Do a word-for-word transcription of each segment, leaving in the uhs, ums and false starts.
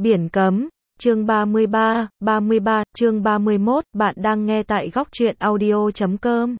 Biển cấm, chương ba mươi ba, ba mươi ba, chương ba mươi mốt, bạn đang nghe tại góc truyện audio chấm com.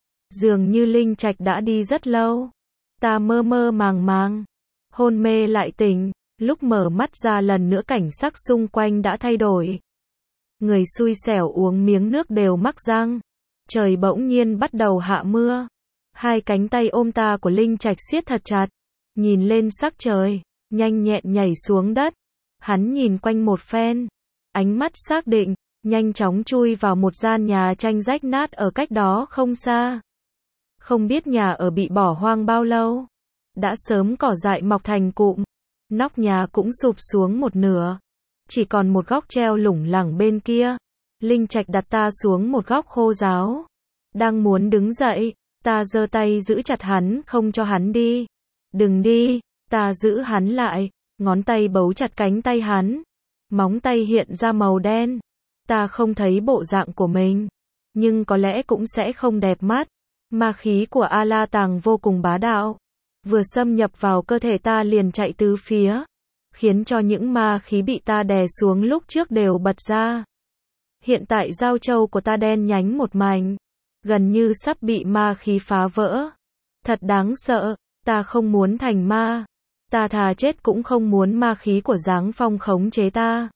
Dường như Linh Trạch đã đi rất lâu. Ta mơ mơ màng màng, hôn mê lại tỉnh, lúc mở mắt ra lần nữa cảnh sắc xung quanh đã thay đổi. Người xui xẻo uống miếng nước đều mắc răng. Trời bỗng nhiên bắt đầu hạ mưa. Hai cánh tay ôm ta của Linh Trạch siết thật chặt, nhìn lên sắc trời, nhanh nhẹn nhảy xuống đất. Hắn nhìn quanh một phen, ánh mắt xác định, nhanh chóng chui vào một gian nhà tranh rách nát ở cách đó không xa. Không biết nhà ở bị bỏ hoang bao lâu, đã sớm cỏ dại mọc thành cụm, nóc nhà cũng sụp xuống một nửa, chỉ còn một góc treo lủng lẳng bên kia. Linh Trạch đặt ta xuống một góc khô ráo, đang muốn đứng dậy, ta giơ tay giữ chặt hắn không cho hắn đi. Đừng đi, ta giữ hắn lại, ngón tay bấu chặt cánh tay hắn, móng tay hiện ra màu đen. Ta không thấy bộ dạng của mình, nhưng có lẽ cũng sẽ không đẹp mắt. Ma khí của A-la Tàng vô cùng bá đạo, vừa xâm nhập vào cơ thể ta liền chạy tứ phía, khiến cho những ma khí bị ta đè xuống lúc trước đều bật ra. Hiện tại giao châu của ta đen nhánh một mảnh, gần như sắp bị ma khí phá vỡ. Thật đáng sợ, ta không muốn thành ma. Ta thà chết cũng không muốn ma khí của Giáng Phong khống chế ta.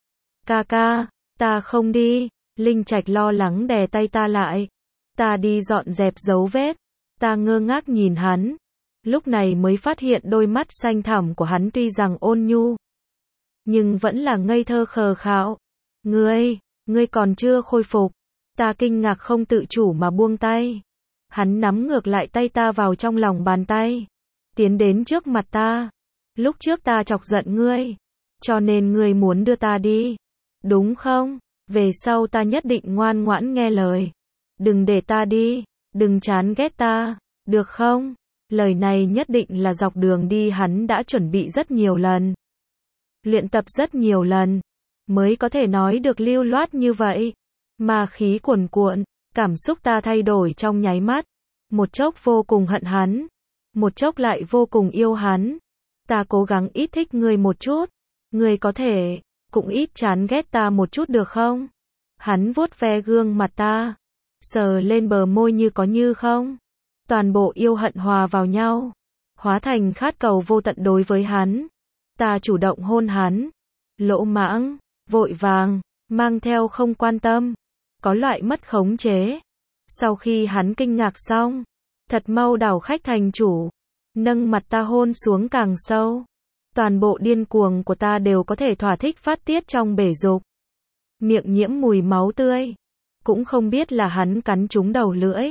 Ca ca, ta không đi. Linh Trạch lo lắng đè tay ta lại. Ta đi dọn dẹp dấu vết. Ta ngơ ngác nhìn hắn. Lúc này mới phát hiện đôi mắt xanh thẳm của hắn tuy rằng ôn nhu, nhưng vẫn là ngây thơ khờ khạo. Ngươi, ngươi còn chưa khôi phục. Ta kinh ngạc không tự chủ mà buông tay. Hắn nắm ngược lại tay ta vào trong lòng bàn tay, tiến đến trước mặt ta. Lúc trước ta chọc giận ngươi, cho nên ngươi muốn đưa ta đi, đúng không? Về sau ta nhất định ngoan ngoãn nghe lời. Đừng để ta đi, đừng chán ghét ta, được không? Lời này nhất định là dọc đường đi hắn đã chuẩn bị rất nhiều lần, luyện tập rất nhiều lần, mới có thể nói được lưu loát như vậy. Ma khí cuồn cuộn, cảm xúc ta thay đổi trong nháy mắt. Một chốc vô cùng hận hắn, một chốc lại vô cùng yêu hắn. Ta cố gắng ít thích ngươi một chút, ngươi có thể cũng ít chán ghét ta một chút được không? Hắn vuốt ve gương mặt ta, sờ lên bờ môi như có như không. Toàn bộ yêu hận hòa vào nhau, hóa thành khát cầu vô tận đối với hắn. Ta chủ động hôn hắn, lỗ mãng, vội vàng, mang theo không quan tâm, có loại mất khống chế. Sau khi hắn kinh ngạc xong, thật mau đảo khách thành chủ, nâng mặt ta hôn xuống càng sâu. Toàn bộ điên cuồng của ta đều có thể thỏa thích phát tiết trong bể dục. Miệng nhiễm mùi máu tươi, cũng không biết là hắn cắn trúng đầu lưỡi,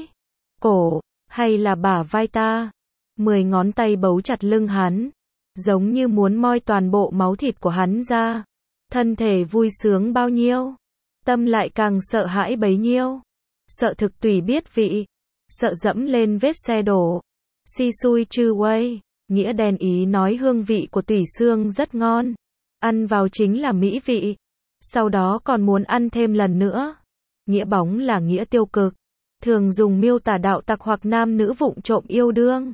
cổ, hay là bả vai ta. Mười ngón tay bấu chặt lưng hắn, giống như muốn moi toàn bộ máu thịt của hắn ra. Thân thể vui sướng bao nhiêu, tâm lại càng sợ hãi bấy nhiêu. Sợ thực tùy biết vị, sợ dẫm lên vết xe đổ. Si xui chư quay, nghĩa đen ý nói hương vị của tủy xương rất ngon, ăn vào chính là mỹ vị, sau đó còn muốn ăn thêm lần nữa. Nghĩa bóng là nghĩa tiêu cực, thường dùng miêu tả đạo tặc hoặc nam nữ vụng trộm yêu đương.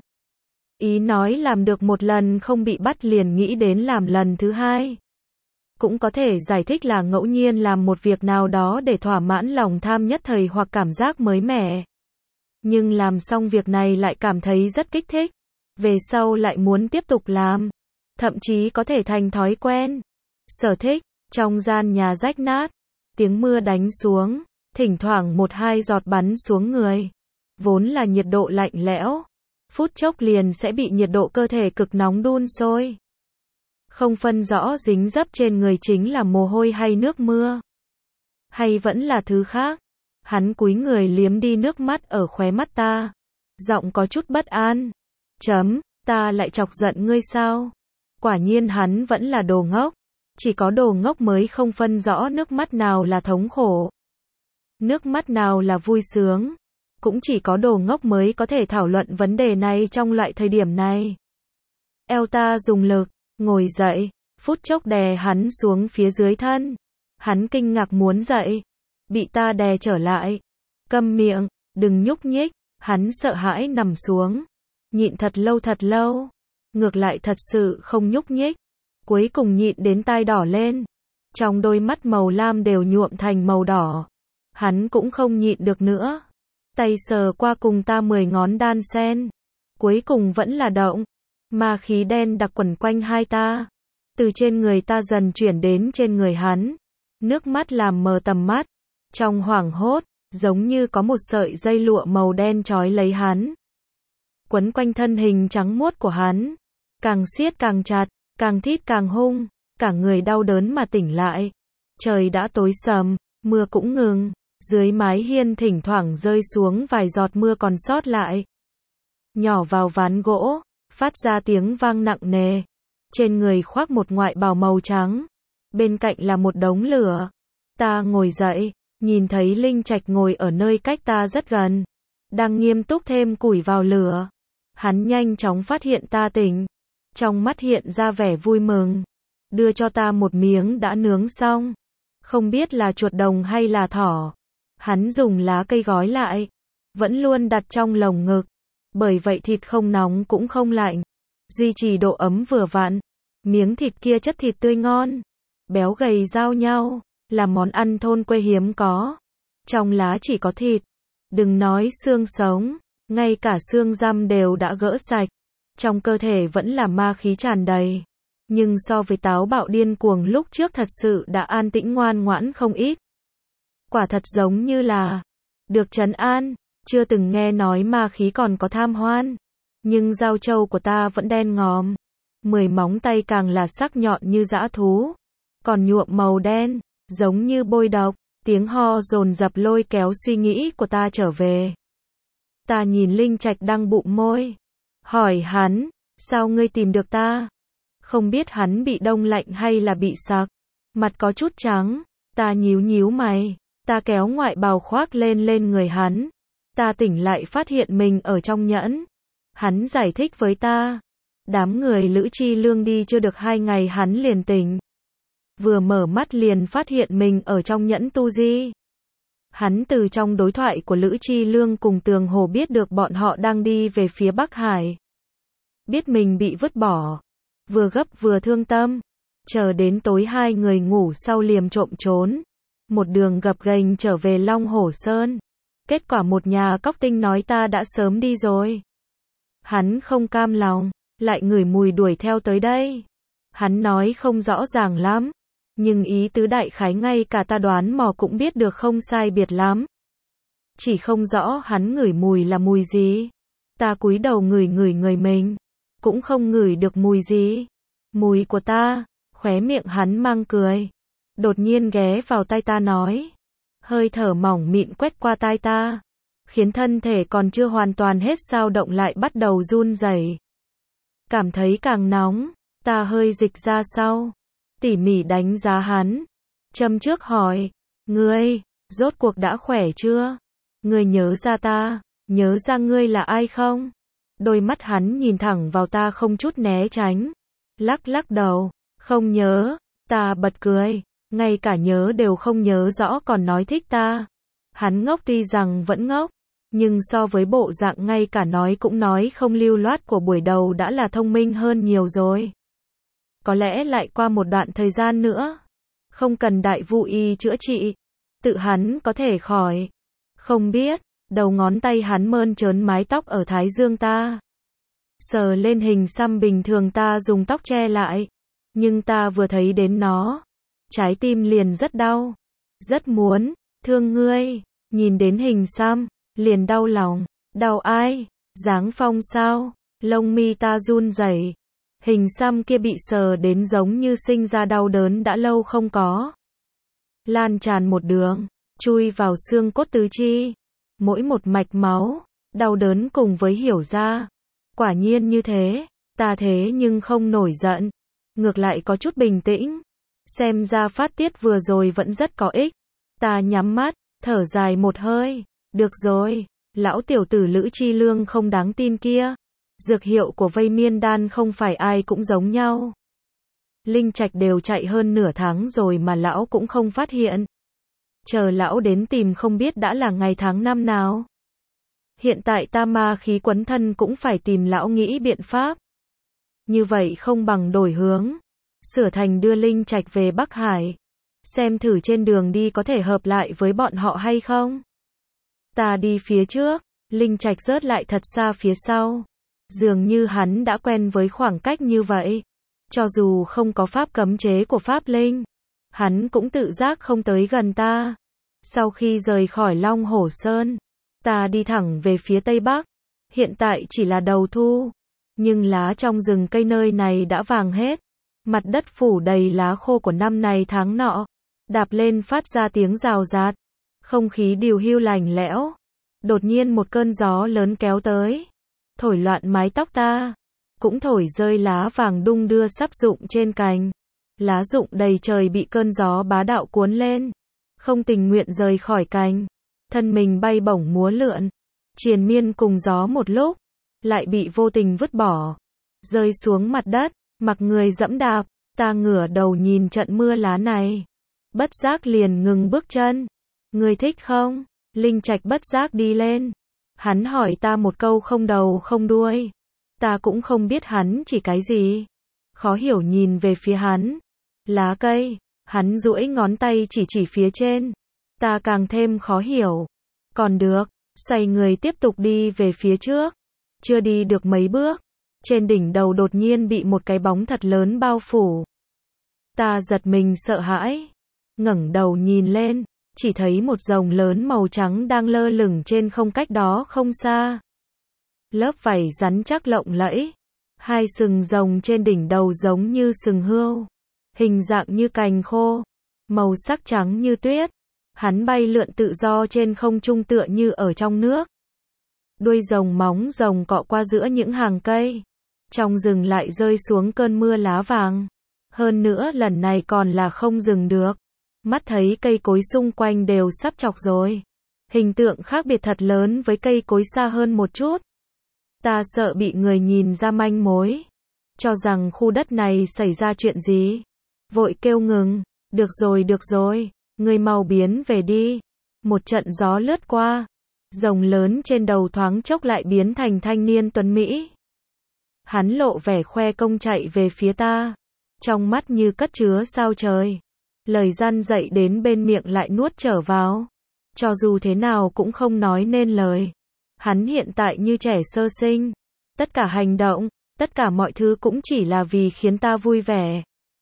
Ý nói làm được một lần không bị bắt liền nghĩ đến làm lần thứ hai. Cũng có thể giải thích là ngẫu nhiên làm một việc nào đó để thỏa mãn lòng tham nhất thời hoặc cảm giác mới mẻ. Nhưng làm xong việc này lại cảm thấy rất kích thích, về sau lại muốn tiếp tục làm, thậm chí có thể thành thói quen. Sở thích, trong gian nhà rách nát, tiếng mưa đánh xuống, thỉnh thoảng một hai giọt bắn xuống người. Vốn là nhiệt độ lạnh lẽo, phút chốc liền sẽ bị nhiệt độ cơ thể cực nóng đun sôi. Không phân rõ dính dấp trên người chính là mồ hôi hay nước mưa, hay vẫn là thứ khác. Hắn cúi người liếm đi nước mắt ở khóe mắt ta, giọng có chút bất an. Chấm, ta lại chọc giận ngươi sao? Quả nhiên hắn vẫn là đồ ngốc. Chỉ có đồ ngốc mới không phân rõ nước mắt nào là thống khổ, nước mắt nào là vui sướng. Cũng chỉ có đồ ngốc mới có thể thảo luận vấn đề này trong loại thời điểm này. Eo ta dùng lực, ngồi dậy, phút chốc đè hắn xuống phía dưới thân. Hắn kinh ngạc muốn dậy, bị ta đè trở lại. Câm miệng, đừng nhúc nhích. Hắn sợ hãi nằm xuống, nhịn thật lâu thật lâu, ngược lại thật sự không nhúc nhích. cuối cùng nhịn đến tai đỏ lên. Trong đôi mắt màu lam đều nhuộm thành màu đỏ. Hắn cũng không nhịn được nữa. Tay sờ qua cùng ta mười ngón đan sen. Cuối cùng vẫn là động. Ma khí đen đặc quẩn quanh hai ta. Từ trên người ta dần chuyển đến trên người hắn. Nước mắt làm mờ tầm mắt. Trong hoảng hốt, giống như có một sợi dây lụa màu đen trói lấy hắn. Quấn quanh thân hình trắng muốt của hắn. Càng siết càng chặt, càng thít càng hung. Cả người đau đớn mà tỉnh lại. Trời đã tối sầm, mưa cũng ngừng. Dưới mái hiên thỉnh thoảng rơi xuống vài giọt mưa còn sót lại. Nhỏ vào ván gỗ, phát ra tiếng vang nặng nề. Trên người khoác một ngoại bào màu trắng. Bên cạnh là một đống lửa. Ta ngồi dậy, nhìn thấy Linh Trạch ngồi ở nơi cách ta rất gần. Đang nghiêm túc thêm củi vào lửa. Hắn nhanh chóng phát hiện ta tỉnh. Trong mắt hiện ra vẻ vui mừng. Đưa cho ta một miếng đã nướng xong. Không biết là chuột đồng hay là thỏ. Hắn dùng lá cây gói lại. Vẫn luôn đặt trong lồng ngực. Bởi vậy thịt không nóng cũng không lạnh. Duy trì độ ấm vừa vặn. Miếng thịt kia chất thịt tươi ngon. Béo gầy giao nhau. Là món ăn thôn quê hiếm có. Trong lá chỉ có thịt. Đừng nói xương sống. Ngay cả xương răm đều đã gỡ sạch. Trong cơ thể vẫn là ma khí tràn đầy. Nhưng so với táo bạo điên cuồng lúc trước thật sự đã an tĩnh ngoan ngoãn không ít. Quả thật giống như là được trấn an. Chưa từng nghe nói ma khí còn có tham hoan. Nhưng dao trâu của ta vẫn đen ngòm. Mười móng tay càng là sắc nhọn như dã thú. Còn nhuộm màu đen, giống như bôi độc. Tiếng ho dồn dập lôi kéo suy nghĩ của ta trở về. Ta nhìn Linh Trạch đang bụng môi. Hỏi hắn, sao ngươi tìm được ta? Không biết hắn bị đông lạnh hay là bị sặc. Mặt có chút trắng. Ta nhíu nhíu mày. Ta kéo ngoại bào khoác lên lên người hắn. Ta tỉnh lại phát hiện mình ở trong nhẫn. Hắn giải thích với ta. Đám người Lữ Chi Lương đi chưa được hai ngày hắn liền tỉnh. Vừa mở mắt liền phát hiện mình ở trong nhẫn tu di. Hắn từ trong đối thoại của Lữ Chi Lương cùng Tường Hồ biết được bọn họ đang đi về phía Bắc Hải. Biết mình bị vứt bỏ. Vừa gấp vừa thương tâm. Chờ đến tối hai người ngủ sau liềm trộm trốn. Một đường gập ghềnh trở về Long Hổ Sơn. Kết quả một nhà cóc tinh nói ta đã sớm đi rồi. Hắn không cam lòng, lại ngửi mùi đuổi theo tới đây. Hắn nói không rõ ràng lắm. Nhưng ý tứ đại khái ngay cả ta đoán mò cũng biết được không sai biệt lắm. Chỉ không rõ hắn ngửi mùi là mùi gì. Ta cúi đầu ngửi ngửi người mình. Cũng không ngửi được mùi gì. Mùi của ta. Khóe miệng hắn mang cười. Đột nhiên ghé vào tai ta nói. Hơi thở mỏng mịn quét qua tai ta. Khiến thân thể còn chưa hoàn toàn hết dao động lại bắt đầu run rẩy. Cảm thấy càng nóng. Ta hơi dịch ra sau. Tỉ mỉ đánh giá hắn. Châm trước hỏi. Ngươi, rốt cuộc đã khỏe chưa? Ngươi nhớ ra ta, nhớ ra ngươi là ai không? Đôi mắt hắn nhìn thẳng vào ta không chút né tránh. Lắc lắc đầu. Không nhớ. Ta bật cười. Ngay cả nhớ đều không nhớ rõ còn nói thích ta. Hắn ngốc tuy rằng vẫn ngốc. Nhưng so với bộ dạng ngay cả nói cũng nói không lưu loát của buổi đầu đã là thông minh hơn nhiều rồi. Có lẽ lại qua một đoạn thời gian nữa. Không cần đại vu y chữa trị. Tự hắn có thể khỏi. Không biết. Đầu ngón tay hắn mơn trớn mái tóc ở thái dương ta. Sờ lên hình xăm bình thường ta dùng tóc che lại. Nhưng ta vừa thấy đến nó. Trái tim liền rất đau. Rất muốn. Thương ngươi. Nhìn đến hình xăm. Liền đau lòng. Đau ai? Giáng Phong sao? Lông mi ta run rẩy. Hình xăm kia bị sờ đến giống như sinh ra đau đớn đã lâu không có. Lan tràn một đường. Chui vào xương cốt tứ chi. Mỗi một mạch máu. Đau đớn cùng với hiểu ra. Quả nhiên như thế. Ta thế nhưng không nổi giận. Ngược lại có chút bình tĩnh. Xem ra phát tiết vừa rồi vẫn rất có ích. Ta nhắm mắt. Thở dài một hơi. Được rồi. Lão tiểu tử Lữ Chi Lương không đáng tin kia. Dược hiệu của vây miên đan không phải ai cũng giống nhau. Linh Trạch đều chạy hơn nửa tháng rồi mà lão cũng không phát hiện. Chờ lão đến tìm không biết đã là ngày tháng năm nào. Hiện tại ta ma khí quấn thân cũng phải tìm lão nghĩ biện pháp. Như vậy không bằng đổi hướng. sửa thành đưa Linh Trạch về Bắc Hải. Xem thử trên đường đi có thể hợp lại với bọn họ hay không. Ta đi phía trước, Linh Trạch rớt lại thật xa phía sau. Dường như hắn đã quen với khoảng cách như vậy. Cho dù không có pháp cấm chế của Pháp Linh, hắn cũng tự giác không tới gần ta. Sau khi rời khỏi Long Hổ Sơn, ta đi thẳng về phía Tây Bắc. Hiện tại chỉ là đầu thu, nhưng lá trong rừng cây nơi này đã vàng hết. Mặt đất phủ đầy lá khô của năm này tháng nọ, đạp lên phát ra tiếng rào rạt. Không khí điều hưu lạnh lẽo. Đột nhiên một cơn gió lớn kéo tới, thổi loạn mái tóc ta, cũng thổi rơi lá vàng đung đưa sắp rụng trên cành. Lá rụng đầy trời bị cơn gió bá đạo cuốn lên, không tình nguyện rời khỏi cành, thân mình bay bổng múa lượn, triền miên cùng gió một lúc, lại bị vô tình vứt bỏ, rơi xuống mặt đất, mặc người dẫm đạp. Ta ngửa đầu nhìn trận mưa lá này, bất giác liền ngừng bước chân. Người thích không? Linh Trạch bất giác đi lên. Hắn hỏi ta một câu không đầu không đuôi. Ta cũng không biết hắn chỉ cái gì. Khó hiểu nhìn về phía hắn. Lá cây. Hắn duỗi ngón tay chỉ chỉ phía trên. Ta càng thêm khó hiểu. Còn được. Xoay người tiếp tục đi về phía trước. Chưa đi được mấy bước, trên đỉnh đầu đột nhiên bị một cái bóng thật lớn bao phủ. Ta giật mình sợ hãi. Ngẩng đầu nhìn lên, chỉ thấy một rồng lớn màu trắng đang lơ lửng trên không cách đó không xa. Lớp vảy rắn chắc lộng lẫy. Hai sừng rồng trên đỉnh đầu giống như sừng hươu. Hình dạng như cành khô. Màu sắc trắng như tuyết. Hắn bay lượn tự do trên không trung tựa như ở trong nước. Đuôi rồng móng rồng cọ qua giữa những hàng cây. Trong rừng lại rơi xuống cơn mưa lá vàng. Hơn nữa lần này còn là không dừng được. Mắt thấy cây cối xung quanh đều sắp chọc rồi. Hình tượng khác biệt thật lớn với cây cối xa hơn một chút. Ta sợ bị người nhìn ra manh mối. Cho rằng khu đất này xảy ra chuyện gì. Vội kêu ngừng. Được rồi được rồi. Người mau biến về đi. Một trận gió lướt qua. Rồng lớn trên đầu thoáng chốc lại biến thành thanh niên tuấn Mỹ. Hắn lộ vẻ khoe công chạy về phía ta. Trong mắt như cất chứa sao trời. Lời răn dạy đến bên miệng lại nuốt trở vào. Cho dù thế nào cũng không nói nên lời. Hắn hiện tại như trẻ sơ sinh. Tất cả hành động, tất cả mọi thứ cũng chỉ là vì khiến ta vui vẻ.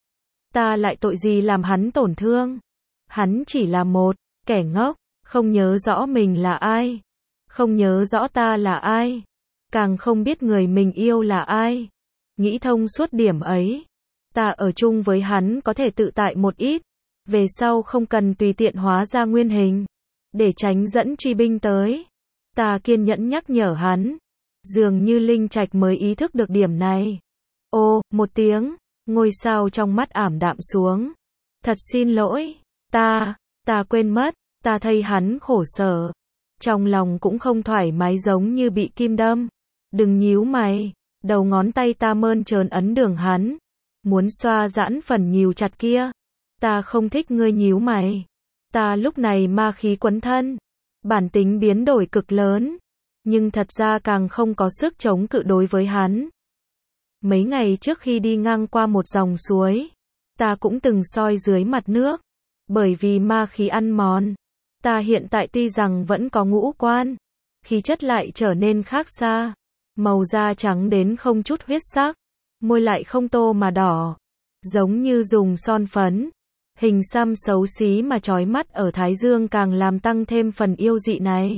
Ta lại tội gì làm hắn tổn thương. Hắn chỉ là một kẻ ngốc, không nhớ rõ mình là ai. Không nhớ rõ ta là ai. Càng không biết người mình yêu là ai. Nghĩ thông suốt điểm ấy. Ta ở chung với hắn có thể tự tại một ít. Về sau không cần tùy tiện hóa ra nguyên hình. Để tránh dẫn truy binh tới. Ta kiên nhẫn nhắc nhở hắn. Dường như Linh Trạch mới ý thức được điểm này. Ô, một tiếng. Ngôi sao trong mắt ảm đạm xuống. Thật xin lỗi. Ta, ta quên mất. Ta thấy hắn khổ sở. Trong lòng cũng không thoải mái giống như bị kim đâm. Đừng nhíu mày. Đầu ngón tay ta mơn trớn ấn đường hắn. Muốn xoa giãn phần nhíu chặt kia. Ta không thích ngươi nhíu mày. Ta lúc này ma khí quấn thân. Bản tính biến đổi cực lớn. Nhưng thật ra càng không có sức chống cự đối với hắn. Mấy ngày trước khi đi ngang qua một dòng suối. Ta cũng từng soi dưới mặt nước. Bởi vì ma khí ăn mòn. Ta hiện tại tuy rằng vẫn có ngũ quan. Khí chất lại trở nên khác xa. Màu da trắng đến không chút huyết sắc. Môi lại không tô mà đỏ. Giống như dùng son phấn. Hình xăm xấu xí mà chói mắt ở thái dương càng làm tăng thêm phần yêu dị này.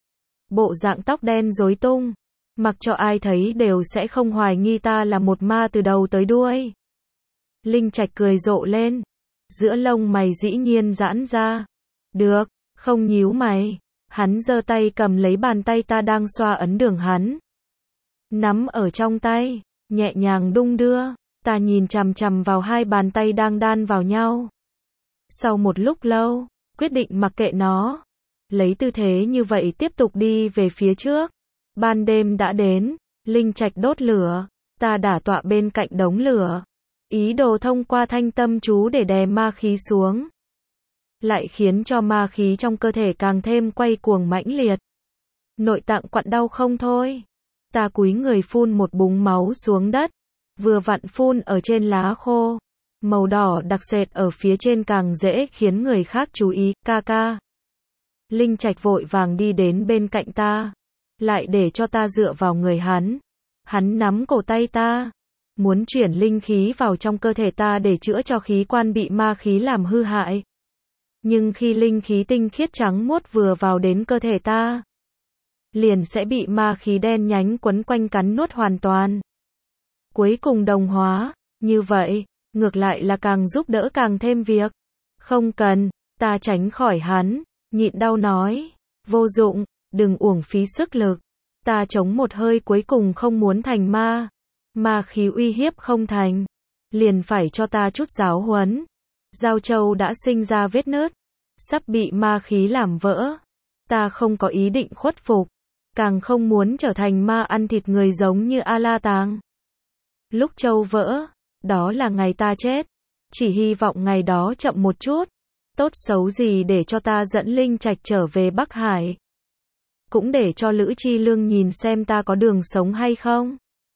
Bộ dạng tóc đen rối tung. Mặc cho ai thấy đều sẽ không hoài nghi ta là một ma từ đầu tới đuôi. Linh Trạch cười rộ lên. Giữa lông mày dĩ nhiên giãn ra. Được, không nhíu mày. Hắn giơ tay cầm lấy bàn tay ta đang xoa ấn đường hắn. Nắm ở trong tay, nhẹ nhàng đung đưa. Ta nhìn chằm chằm vào hai bàn tay đang đan vào nhau. Sau một lúc lâu, quyết định mặc kệ nó. Lấy tư thế như vậy tiếp tục đi về phía trước. Ban đêm đã đến, Linh Trạch đốt lửa. Ta đả tọa bên cạnh đống lửa. Ý đồ thông qua thanh tâm chú để đè ma khí xuống. Lại khiến cho ma khí trong cơ thể càng thêm quay cuồng mãnh liệt. Nội tạng quặn đau không thôi. Ta cúi người phun một búng máu xuống đất. Vừa vặn phun ở trên lá khô. Màu đỏ đặc sệt ở phía trên càng dễ khiến người khác chú ý, ca ca. Linh Trạch vội vàng đi đến bên cạnh ta, lại để cho ta dựa vào người hắn. Hắn nắm cổ tay ta, muốn chuyển linh khí vào trong cơ thể ta để chữa cho khí quan bị ma khí làm hư hại. Nhưng khi linh khí tinh khiết trắng muốt vừa vào đến cơ thể ta, liền sẽ bị ma khí đen nhánh quấn quanh cắn nuốt hoàn toàn. Cuối cùng đồng hóa, như vậy, ngược lại là càng giúp đỡ càng thêm việc. Không cần, ta tránh khỏi hắn, nhịn đau nói, vô dụng, đừng uổng phí sức lực. Ta chống một hơi cuối cùng không muốn thành ma. Ma khí uy hiếp không thành, liền phải cho ta chút giáo huấn. Giao châu đã sinh ra vết nứt, sắp bị ma khí làm vỡ. Ta không có ý định khuất phục, càng không muốn trở thành ma ăn thịt người giống như A La Tàng. Lúc châu vỡ, đó là ngày ta chết. Chỉ hy vọng ngày đó chậm một chút. Tốt xấu gì để cho ta dẫn Linh Trạch trở về Bắc Hải. Cũng để cho Lữ Chi Lương nhìn xem ta có đường sống hay không.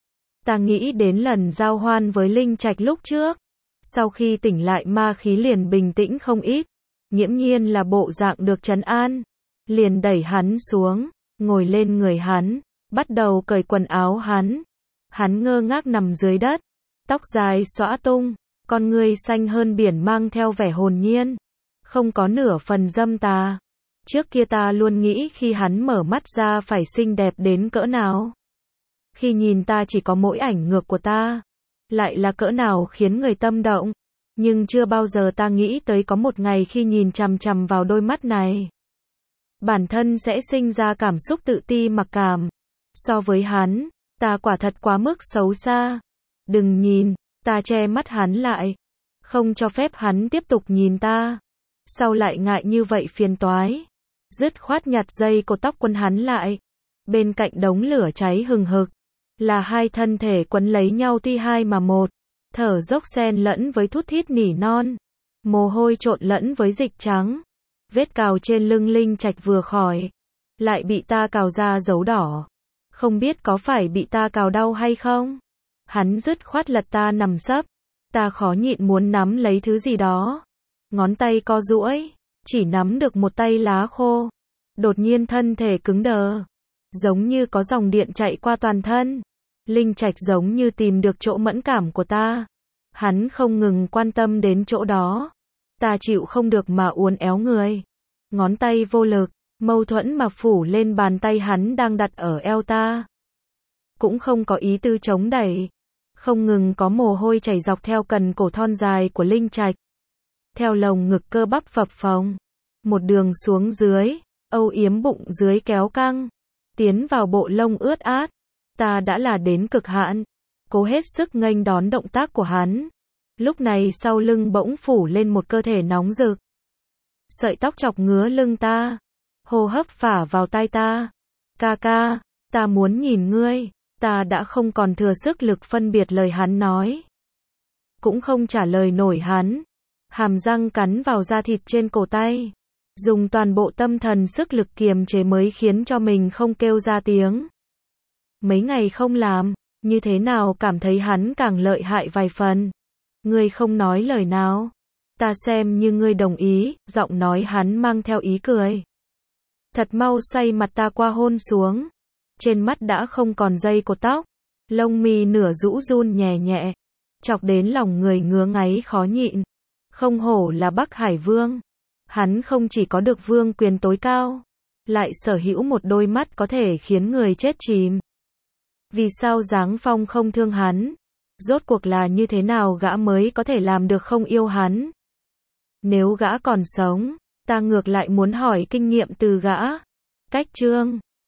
Ta nghĩ đến lần giao hoan với Linh Trạch lúc trước. Sau khi tỉnh lại ma khí liền bình tĩnh không ít. Nghiễm nhiên là bộ dạng được trấn an. Liền đẩy hắn xuống, ngồi lên người hắn, bắt đầu cởi quần áo hắn. Hắn ngơ ngác nằm dưới đất, tóc dài xõa tung, con ngươi xanh hơn biển mang theo vẻ hồn nhiên. Không có nửa phần dâm tà. Trước kia ta luôn nghĩ khi hắn mở mắt ra phải xinh đẹp đến cỡ nào. Khi nhìn ta chỉ có mỗi ảnh ngược của ta. Lại là cỡ nào khiến người tâm động. Nhưng chưa bao giờ ta nghĩ tới có một ngày khi nhìn chằm chằm vào đôi mắt này. Bản thân sẽ sinh ra cảm xúc tự ti mặc cảm. So với hắn, ta quả thật quá mức xấu xa. Đừng nhìn, ta che mắt hắn lại. Không cho phép hắn tiếp tục nhìn ta. Sau lại ngại như vậy phiền toái. Dứt khoát nhặt dây cột tóc quấn hắn lại. Bên cạnh đống lửa cháy hừng hực. Là hai thân thể quấn lấy nhau tuy hai mà một. Thở dốc xen lẫn với thút thít nỉ non. Mồ hôi trộn lẫn với dịch trắng. Vết cào trên lưng Linh Trạch vừa khỏi. Lại bị ta cào ra dấu đỏ. Không biết có phải bị ta cào đau hay không? Hắn dứt khoát lật ta nằm sấp. Ta khó nhịn muốn nắm lấy thứ gì đó. Ngón tay co duỗi, chỉ nắm được một tay lá khô. Đột nhiên thân thể cứng đờ. Giống như có dòng điện chạy qua toàn thân. Linh Trạch giống như tìm được chỗ mẫn cảm của ta. Hắn không ngừng quan tâm đến chỗ đó. Ta chịu không được mà uốn éo người. Ngón tay vô lực, mâu thuẫn mà phủ lên bàn tay hắn đang đặt ở eo ta. Cũng không có ý tư chống đẩy. Không ngừng có mồ hôi chảy dọc theo cần cổ thon dài của Linh Trạch. Theo lồng ngực cơ bắp phập phồng. Một đường xuống dưới, âu yếm bụng dưới kéo căng. Tiến vào bộ lông ướt át. Ta đã là đến cực hạn. Cố hết sức nghênh đón động tác của hắn. Lúc này sau lưng bỗng phủ lên một cơ thể nóng rực. Sợi tóc chọc ngứa lưng ta. Hô hấp phả vào tai ta. Ca ca, ta muốn nhìn ngươi. Ta đã không còn thừa sức lực phân biệt lời hắn nói. Cũng không trả lời nổi hắn. Hàm răng cắn vào da thịt trên cổ tay. Dùng toàn bộ tâm thần sức lực kiềm chế mới khiến cho mình không kêu ra tiếng. Mấy ngày không làm, như thế nào cảm thấy hắn càng lợi hại vài phần. Ngươi không nói lời nào. Ta xem như ngươi đồng ý, giọng nói hắn mang theo ý cười. Thật mau xoay mặt ta qua hôn xuống. Trên mắt đã không còn dây cột tóc. Lông mi nửa rũ run nhẹ nhẹ. Chọc đến lòng người ngứa ngáy khó nhịn. Không hổ là Bắc Hải Vương. Hắn không chỉ có được vương quyền tối cao. Lại sở hữu một đôi mắt có thể khiến người chết chìm. Vì sao Giáng Phong không thương hắn? Rốt cuộc là như thế nào gã mới có thể làm được không yêu hắn? Nếu gã còn sống, ta ngược lại muốn hỏi kinh nghiệm từ gã. Cách chương